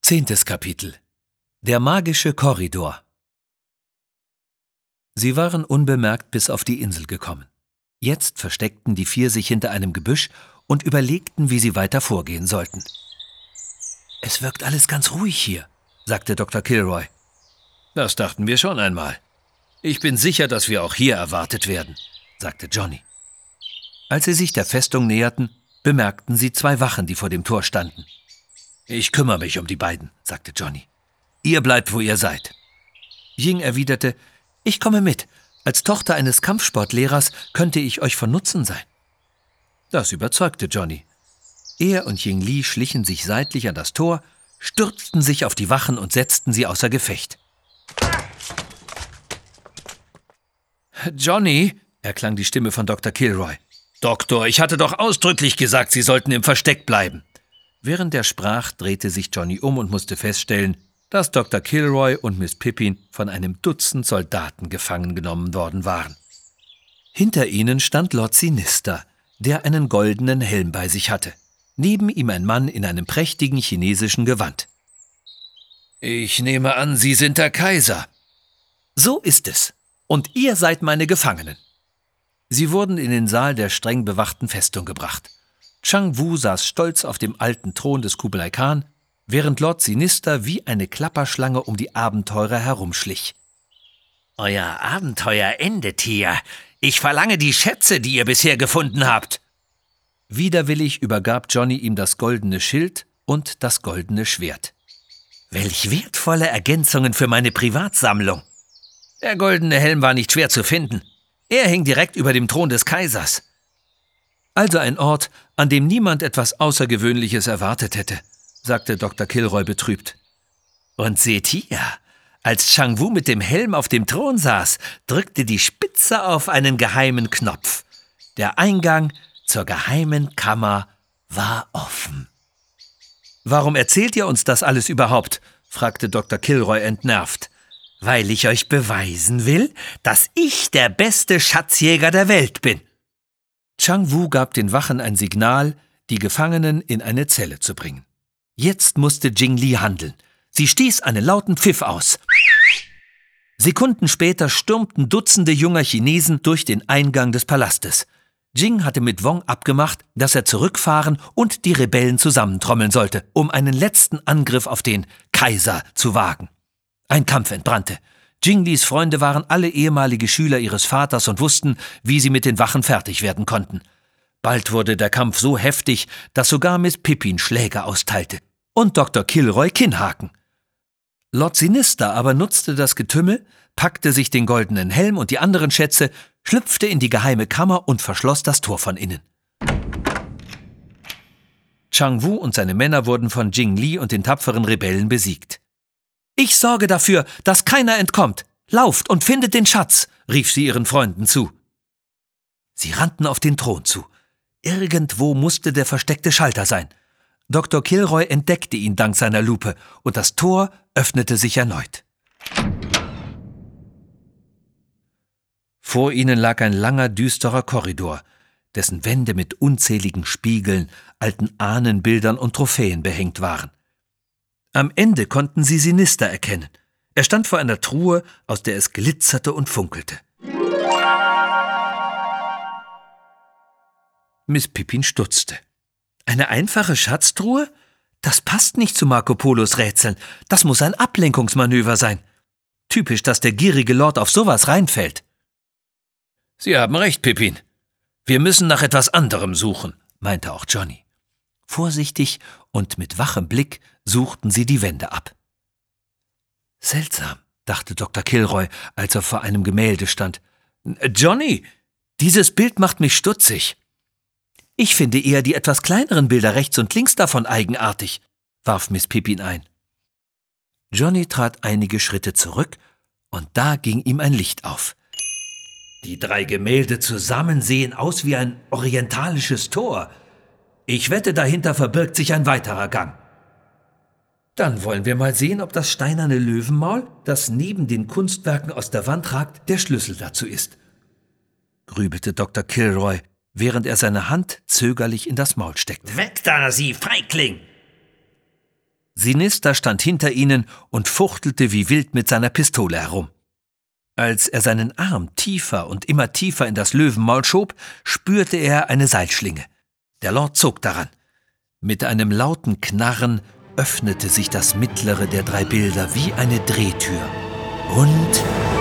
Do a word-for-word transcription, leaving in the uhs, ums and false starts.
Zehntes Kapitel. Der magische Korridor. Sie waren unbemerkt bis auf die Insel gekommen. Jetzt versteckten die vier sich hinter einem Gebüsch und überlegten, wie sie weiter vorgehen sollten. »Es wirkt alles ganz ruhig hier«, sagte Doktor Kilroy. »Das dachten wir schon einmal. Ich bin sicher, dass wir auch hier erwartet werden«, sagte Johnny. Als sie sich der Festung näherten, bemerkten sie zwei Wachen, die vor dem Tor standen. »Ich kümmere mich um die beiden«, sagte Johnny. »Ihr bleibt, wo ihr seid.« Ying erwiderte, »Ich komme mit. Als Tochter eines Kampfsportlehrers könnte ich euch von Nutzen sein.« Das überzeugte Johnny. Er und Ying Li schlichen sich seitlich an das Tor, stürzten sich auf die Wachen und setzten sie außer Gefecht. »Johnny«, erklang die Stimme von Doktor Kilroy. »Doktor, ich hatte doch ausdrücklich gesagt, Sie sollten im Versteck bleiben.« Während er sprach, drehte sich Johnny um und musste feststellen, dass Doktor Kilroy und Miss Pippin von einem Dutzend Soldaten gefangen genommen worden waren. Hinter ihnen stand Lord Sinister, der einen goldenen Helm bei sich hatte. Neben ihm ein Mann in einem prächtigen chinesischen Gewand. »Ich nehme an, Sie sind der Kaiser.« »So ist es. Und ihr seid meine Gefangenen.« Sie wurden in den Saal der streng bewachten Festung gebracht. Chang Wu saß stolz auf dem alten Thron des Kublai Khan, während Lord Sinister wie eine Klapperschlange um die Abenteurer herumschlich. »Euer Abenteuer endet hier. Ich verlange die Schätze, die ihr bisher gefunden habt.« Widerwillig übergab Johnny ihm das goldene Schild und das goldene Schwert. »Welch wertvolle Ergänzungen für meine Privatsammlung!« Der goldene Helm war nicht schwer zu finden. Er hing direkt über dem Thron des Kaisers. Also ein Ort, an dem niemand etwas Außergewöhnliches erwartet hätte, sagte Doktor Kilroy betrübt. Und seht hier, als Chang Wu mit dem Helm auf dem Thron saß, drückte die Spitze auf einen geheimen Knopf. Der Eingang zur geheimen Kammer war offen. »Warum erzählt ihr uns das alles überhaupt?« fragte Doktor Kilroy entnervt. »Weil ich euch beweisen will, dass ich der beste Schatzjäger der Welt bin.« Chang Wu gab den Wachen ein Signal, die Gefangenen in eine Zelle zu bringen. Jetzt musste Ying Li handeln. Sie stieß einen lauten Pfiff aus. Sekunden später stürmten Dutzende junger Chinesen durch den Eingang des Palastes. Jing hatte mit Wong abgemacht, dass er zurückfahren und die Rebellen zusammentrommeln sollte, um einen letzten Angriff auf den Kaiser zu wagen. Ein Kampf entbrannte. Ying Lis Freunde waren alle ehemalige Schüler ihres Vaters und wussten, wie sie mit den Wachen fertig werden konnten. Bald wurde der Kampf so heftig, dass sogar Miss Pippin Schläge austeilte und Doktor Kilroy Kinnhaken. Lord Sinister aber nutzte das Getümmel, packte sich den goldenen Helm und die anderen Schätze, schlüpfte in die geheime Kammer und verschloss das Tor von innen. Chang Wu und seine Männer wurden von Ying Li und den tapferen Rebellen besiegt. »Ich sorge dafür, dass keiner entkommt. Lauft und findet den Schatz«, rief sie ihren Freunden zu. Sie rannten auf den Thron zu. Irgendwo musste der versteckte Schalter sein. Doktor Kilroy entdeckte ihn dank seiner Lupe und das Tor öffnete sich erneut. Vor ihnen lag ein langer, düsterer Korridor, dessen Wände mit unzähligen Spiegeln, alten Ahnenbildern und Trophäen behängt waren. Am Ende konnten sie Sinister erkennen. Er stand vor einer Truhe, aus der es glitzerte und funkelte. Miss Pippin stutzte. Eine einfache Schatztruhe? Das passt nicht zu Marco Polos Rätseln. Das muss ein Ablenkungsmanöver sein. Typisch, dass der gierige Lord auf sowas reinfällt. »Sie haben recht, Pippin. Wir müssen nach etwas anderem suchen«, meinte auch Johnny. Vorsichtig und mit wachem Blick suchten sie die Wände ab. »Seltsam«, dachte Doktor Kilroy, als er vor einem Gemälde stand. »Johnny, dieses Bild macht mich stutzig.« »Ich finde eher die etwas kleineren Bilder rechts und links davon eigenartig«, warf Miss Pippin ein. Johnny trat einige Schritte zurück, und da ging ihm ein Licht auf. »Die drei Gemälde zusammen sehen aus wie ein orientalisches Tor. Ich wette, dahinter verbirgt sich ein weiterer Gang.« »Dann wollen wir mal sehen, ob das steinerne Löwenmaul, das neben den Kunstwerken aus der Wand ragt, der Schlüssel dazu ist«, grübelte Doktor Kilroy, während er seine Hand zögerlich in das Maul steckte. »Weg da, Sie Feigling!« Sinister stand hinter ihnen und fuchtelte wie wild mit seiner Pistole herum. Als er seinen Arm tiefer und immer tiefer in das Löwenmaul schob, spürte er eine Seilschlinge. Der Lord zog daran. Mit einem lauten Knarren öffnete sich das mittlere der drei Bilder wie eine Drehtür. Und